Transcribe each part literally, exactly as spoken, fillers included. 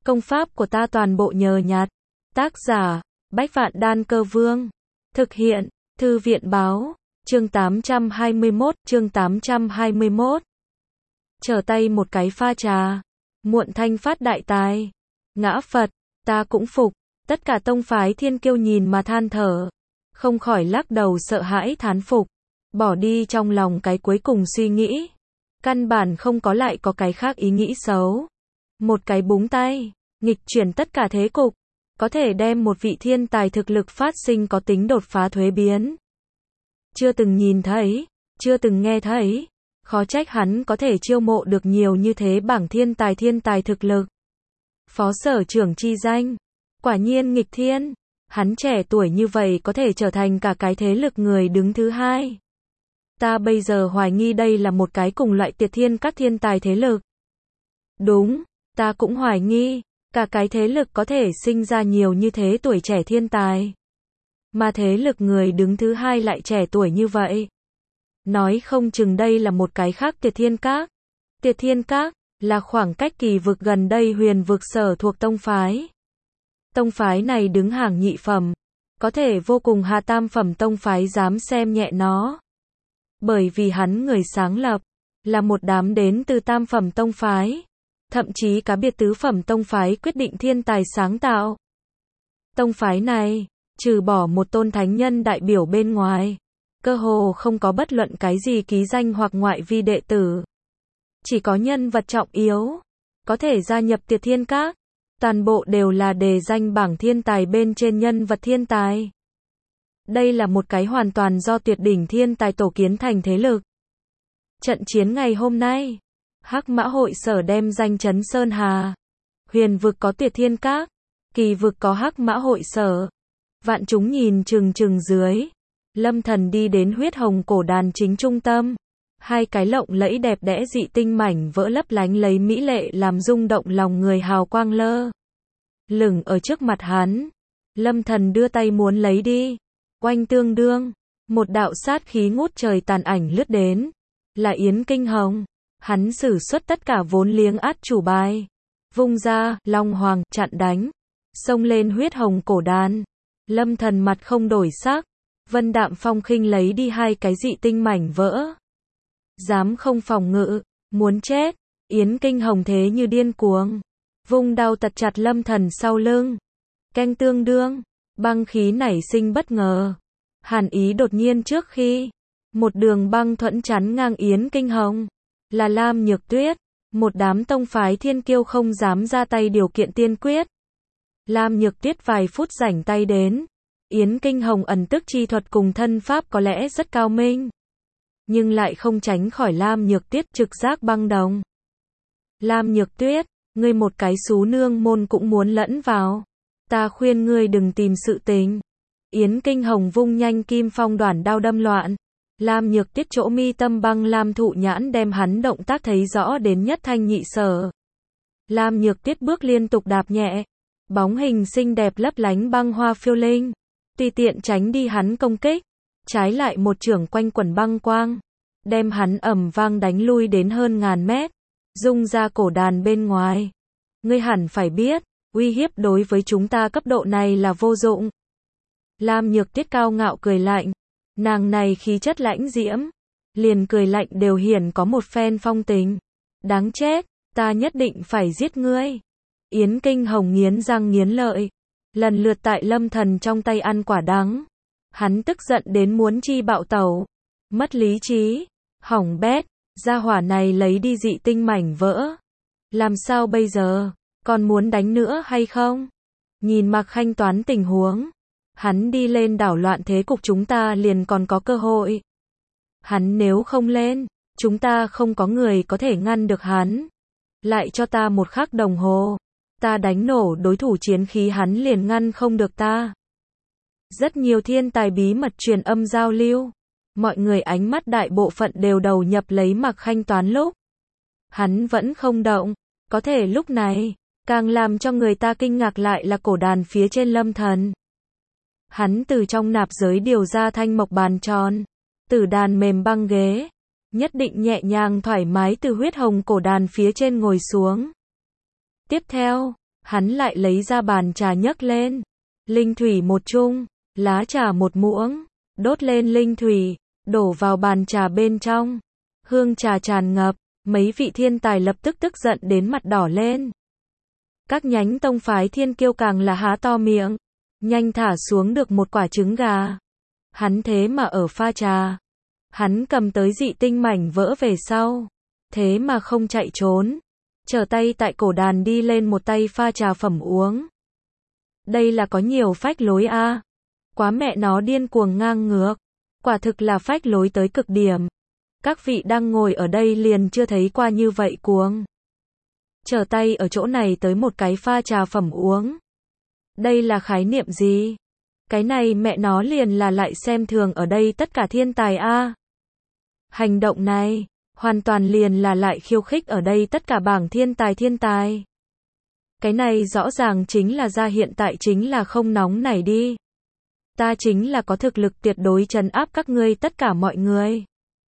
Công pháp của ta toàn bộ nhờ nhặt. Tác giả, Bách Vạn Đan Cơ Vương. Thực hiện, Thư viện Báo. Chương tám trăm hai mươi mốt, chương tám trăm hai mươi mốt. Trở tay một cái pha trà. Muộn thanh phát đại tài. Ngã Phật, ta cũng phục. Tất cả tông phái thiên kiêu nhìn mà than thở. Không khỏi lắc đầu sợ hãi thán phục. Bỏ đi trong lòng cái cuối cùng suy nghĩ. Căn bản không có lại có cái khác ý nghĩ xấu. Một cái búng tay, nghịch chuyển tất cả thế cục. Có thể đem một vị thiên tài thực lực phát sinh có tính đột phá thuế biến. Chưa từng nhìn thấy, chưa từng nghe thấy. Khó trách hắn có thể chiêu mộ được nhiều như thế bảng thiên tài thiên tài thực lực. Phó sở trưởng chi danh. Quả nhiên nghịch thiên. Hắn trẻ tuổi như vậy có thể trở thành cả cái thế lực người đứng thứ hai. Ta bây giờ hoài nghi đây là một cái cùng loại Tiệt Thiên các thiên tài thế lực. Đúng, ta cũng hoài nghi, cả cái thế lực có thể sinh ra nhiều như thế tuổi trẻ thiên tài. Mà thế lực người đứng thứ hai lại trẻ tuổi như vậy. Nói không chừng đây là một cái khác Tiệt Thiên các. Tiệt Thiên các là khoảng cách kỳ vực gần đây huyền vực sở thuộc tông phái. Tông phái này đứng hàng nhị phẩm, có thể vô cùng hạ tam phẩm tông phái dám xem nhẹ nó. Bởi vì hắn người sáng lập, là một đám đến từ tam phẩm tông phái. Thậm chí cá biệt tứ phẩm tông phái quyết định thiên tài sáng tạo. Tông phái này, trừ bỏ một tôn thánh nhân đại biểu bên ngoài, cơ hồ không có bất luận cái gì ký danh hoặc ngoại vi đệ tử. Chỉ có nhân vật trọng yếu, có thể gia nhập Tiệt Thiên các. Toàn bộ đều là đề danh bảng thiên tài bên trên nhân vật thiên tài. Đây là một cái hoàn toàn do tuyệt đỉnh thiên tài tổ kiến thành thế lực. Trận chiến ngày hôm nay, Hắc Mã hội sở đem danh chấn Sơn Hà. Huyền vực có Tiệt Thiên các, kỳ vực có Hắc Mã hội sở. Vạn chúng nhìn chừng chừng dưới. Lâm Thần đi đến huyết hồng cổ đàn chính trung tâm. Hai cái lộng lẫy đẹp đẽ dị tinh mảnh vỡ lấp lánh lấy mỹ lệ làm rung động lòng người hào quang lơ lửng ở trước mặt hắn. Lâm Thần đưa tay muốn lấy đi. Oanh tương đương, một đạo sát khí ngút trời tàn ảnh lướt đến. Là Yến Kinh Hồng. Hắn sử xuất tất cả vốn liếng át chủ bài. Vung ra, long hoàng, chặn đánh. Xông lên huyết hồng cổ đàn. Lâm Thần mặt không đổi sắc. Vân đạm phong khinh lấy đi hai cái dị tinh mảnh vỡ. Dám không phòng ngự, muốn chết. Yến Kinh Hồng thế như điên cuồng. Vung đao tật chặt Lâm Thần sau lưng. Canh tương đương, băng khí nảy sinh bất ngờ. Hàn ý đột nhiên trước khi. Một đường băng thuẫn chắn ngang Yến Kinh Hồng. Là Lam Nhược Tuyết. Một đám tông phái thiên kiêu không dám ra tay điều kiện tiên quyết. Lam Nhược Tuyết vài phút rảnh tay đến. Yến Kinh Hồng ẩn tức chi thuật cùng thân pháp có lẽ rất cao minh. Nhưng lại không tránh khỏi Lam Nhược Tuyết trực giác băng đồng. Lam Nhược Tuyết, ngươi một cái xú nương môn cũng muốn lẫn vào. Ta khuyên ngươi đừng tìm sự tình. Yến Kinh Hồng vung nhanh kim phong đoản đao đâm loạn. Lam Nhược Tuyết chỗ mi tâm băng lam thụ nhãn đem hắn động tác thấy rõ đến nhất thanh nhị sở. Lam Nhược Tuyết bước liên tục đạp nhẹ. Bóng hình xinh đẹp lấp lánh băng hoa phiêu linh. Tùy tiện tránh đi hắn công kích. Trái lại một chưởng quanh quẩn băng quang. Đem hắn ầm vang đánh lui đến hơn ngàn mét. Rung ra cổ đàn bên ngoài. Ngươi hẳn phải biết, uy hiếp đối với chúng ta cấp độ này là vô dụng. Lam Nhược Tuyết cao ngạo cười lạnh. Nàng này khí chất lãnh diễm. Liền cười lạnh đều hiển có một phen phong tình. Đáng chết, ta nhất định phải giết ngươi. Yến Kinh Hồng nghiến răng nghiến lợi. Lần lượt tại Lâm Thần trong tay ăn quả đắng. Hắn tức giận đến muốn chi bạo tẩu. Mất lý trí. Hỏng bét. Gia hỏa này lấy đi dị tinh mảnh vỡ. Làm sao bây giờ? Còn muốn đánh nữa hay không? Nhìn Mạc Khanh toán tình huống. Hắn đi lên đảo loạn thế cục chúng ta liền còn có cơ hội. Hắn nếu không lên, chúng ta không có người có thể ngăn được hắn. Lại cho ta một khắc đồng hồ. Ta đánh nổ đối thủ chiến khí hắn liền ngăn không được ta. Rất nhiều thiên tài bí mật truyền âm giao lưu. Mọi người ánh mắt đại bộ phận đều đầu nhập lấy Mạc Khanh toán lúc. Hắn vẫn không động. Có thể lúc này, càng làm cho người ta kinh ngạc lại là cổ đàn phía trên Lâm Thần. Hắn từ trong nạp giới điều ra thanh mộc bàn tròn. Tử đàn mềm băng ghế. Nhất định nhẹ nhàng thoải mái từ huyết hồng cổ đàn phía trên ngồi xuống. Tiếp theo, Hắn lại lấy ra bàn trà nhấc lên. Linh thủy một chung, lá trà một muỗng, đốt lên linh thủy, đổ vào bàn trà bên trong. Hương trà tràn ngập, mấy vị thiên tài lập tức tức giận đến mặt đỏ lên. Các nhánh tông phái thiên kiêu càng là há to miệng, nhanh thả xuống được một quả trứng gà. Hắn thế mà ở pha trà. Hắn cầm tới dị tinh mảnh vỡ về sau, thế mà không chạy trốn, trở tay tại cổ đàn đi lên một tay pha trà phẩm uống. Đây là có nhiều phách lối a, à. Quá mẹ nó điên cuồng ngang ngược, quả thực là phách lối tới cực điểm. Các vị đang ngồi ở đây liền chưa thấy qua như vậy cuồng. Trở tay ở chỗ này tới một cái pha trà phẩm uống. Đây là khái niệm gì? Cái này mẹ nó liền là lại xem thường ở đây tất cả thiên tài a. À. Hành động này, hoàn toàn liền là lại khiêu khích ở đây tất cả bảng thiên tài thiên tài. Cái này rõ ràng chính là ra hiện tại chính là không nóng này đi. Ta chính là có thực lực tuyệt đối trấn áp các ngươi tất cả mọi người.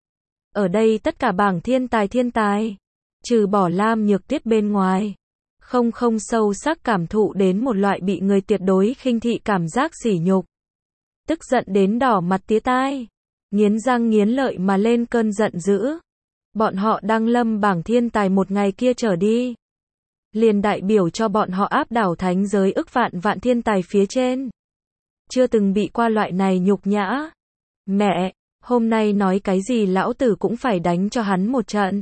Ở đây tất cả bảng thiên tài thiên tài, trừ bỏ Lam Nhược Tuyết bên ngoài, không không sâu sắc cảm thụ đến một loại bị người tuyệt đối khinh thị cảm giác sỉ nhục. Tức giận đến đỏ mặt tía tai, nghiến răng nghiến lợi mà lên cơn giận dữ. Bọn họ đăng lâm bảng thiên tài một ngày kia trở đi, liền đại biểu cho bọn họ áp đảo thánh giới ức vạn vạn thiên tài phía trên. Chưa từng bị qua loại này nhục nhã. Mẹ, hôm nay nói cái gì lão tử cũng phải đánh cho hắn một trận.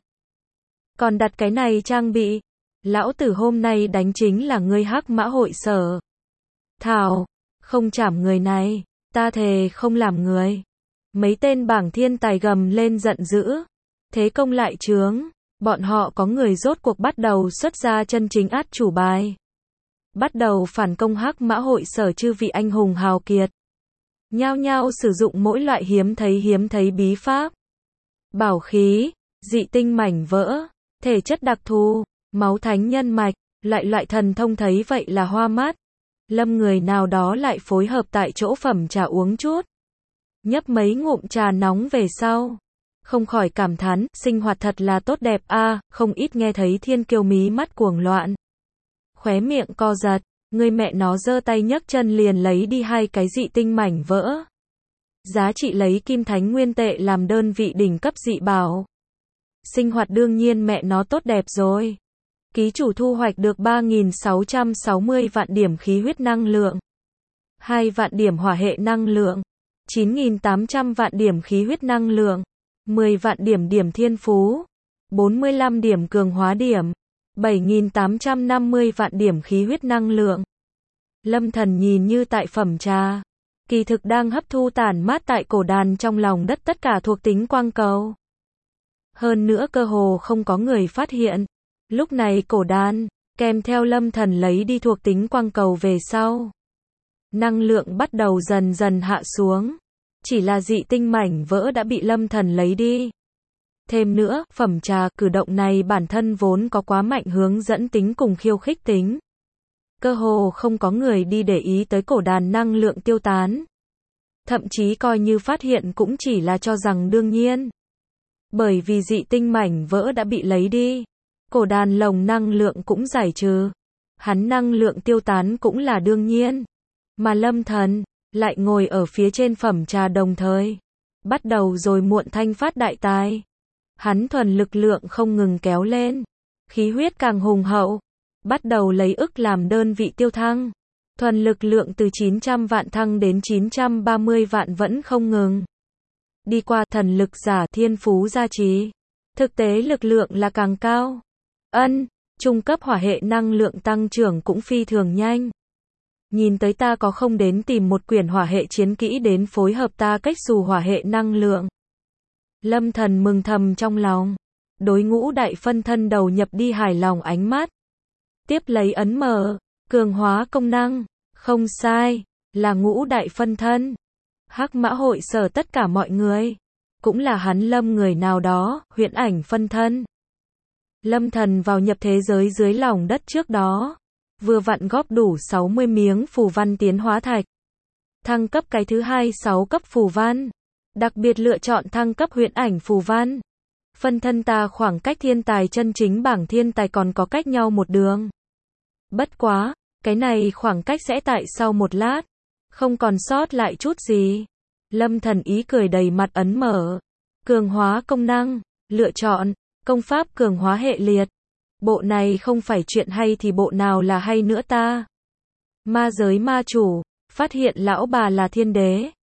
Còn đặt cái này trang bị, lão tử hôm nay đánh chính là ngươi Hắc Mã hội sở. Thảo, không chảm người này, ta thề không làm người. Mấy tên bảng thiên tài gầm lên giận dữ. Thế công lại trướng, bọn họ có người rốt cuộc bắt đầu xuất ra chân chính át chủ bài. Bắt đầu phản công Hắc Mã hội sở chư vị anh hùng hào kiệt. Nhao nhao sử dụng mỗi loại hiếm thấy hiếm thấy bí pháp. Bảo khí, dị tinh mảnh vỡ, thể chất đặc thù, máu thánh nhân mạch, loại loại thần thông thấy vậy là hoa mắt. Lâm người nào đó lại phối hợp tại chỗ phẩm trà uống chút. Nhấp mấy ngụm trà nóng về sau. Không khỏi cảm thán, sinh hoạt thật là tốt đẹp a, à, không ít nghe thấy thiên kiêu mí mắt cuồng loạn. Khóe miệng co giật, người mẹ nó giơ tay nhấc chân liền lấy đi hai cái dị tinh mảnh vỡ. Giá trị lấy kim thánh nguyên tệ làm đơn vị đỉnh cấp dị bảo. Sinh hoạt đương nhiên mẹ nó tốt đẹp rồi. Ký chủ thu hoạch được ba nghìn sáu trăm sáu mươi vạn điểm khí huyết năng lượng, hai vạn điểm hỏa hệ năng lượng, chín nghìn tám trăm vạn điểm khí huyết năng lượng, mười vạn điểm điểm thiên phú, bốn mươi lăm điểm cường hóa điểm, bảy nghìn tám trăm năm mươi vạn điểm khí huyết năng lượng. Lâm Thần nhìn như tại phẩm trà, kỳ thực đang hấp thu tản mát tại cổ đàn trong lòng đất tất cả thuộc tính quang cầu. Hơn nữa cơ hồ không có người phát hiện. Lúc này cổ đàn, kèm theo Lâm Thần lấy đi thuộc tính quang cầu về sau. Năng lượng bắt đầu dần dần hạ xuống. Chỉ là dị tinh mảnh vỡ đã bị Lâm Thần lấy đi. Thêm nữa, phẩm trà cử động này bản thân vốn có quá mạnh hướng dẫn tính cùng khiêu khích tính. Cơ hồ không có người đi để ý tới cổ đàn năng lượng tiêu tán. Thậm chí coi như phát hiện cũng chỉ là cho rằng đương nhiên. Bởi vì dị tinh mảnh vỡ đã bị lấy đi. Cổ đàn lồng năng lượng cũng giải trừ. Hắn năng lượng tiêu tán cũng là đương nhiên. Mà Lâm Thần lại ngồi ở phía trên phẩm trà đồng thời. Bắt đầu rồi muộn thanh phát đại tài. Hắn thuần lực lượng không ngừng kéo lên. Khí huyết càng hùng hậu. Bắt đầu lấy ức làm đơn vị tiêu thăng. Thuần lực lượng từ chín trăm vạn thăng đến chín trăm ba mươi vạn vẫn không ngừng. Đi qua thần lực giả thiên phú gia trì. Thực tế lực lượng là càng cao. Ân, trung cấp hỏa hệ năng lượng tăng trưởng cũng phi thường nhanh. Nhìn tới ta có không đến tìm một quyển hỏa hệ chiến kỹ đến phối hợp ta cách xù hỏa hệ năng lượng. Lâm Thần mừng thầm trong lòng. Đối ngũ đại phân thân đầu nhập đi hài lòng ánh mắt. Tiếp lấy ấn mở, cường hóa công năng. Không sai, là ngũ đại phân thân. Hắc Mã hội sở tất cả mọi người. Cũng là hắn Lâm người nào đó, huyễn ảnh phân thân. Lâm Thần vào nhập thế giới dưới lòng đất trước đó. Vừa vặn góp đủ sáu mươi miếng phù văn tiến hóa thạch. Thăng cấp cái thứ hai sáu cấp phù văn. Đặc biệt lựa chọn thăng cấp huyễn ảnh phù văn. Phân thân ta khoảng cách thiên tài chân chính bảng thiên tài còn có cách nhau một đường. Bất quá, cái này khoảng cách sẽ tại sau một lát, không còn sót lại chút gì. Lâm Thần ý cười đầy mặt ấn mở. Cường hóa công năng, lựa chọn, công pháp cường hóa hệ liệt. Bộ này không phải chuyện hay thì bộ nào là hay nữa ta? Ma giới ma chủ, phát hiện lão bà là thiên đế.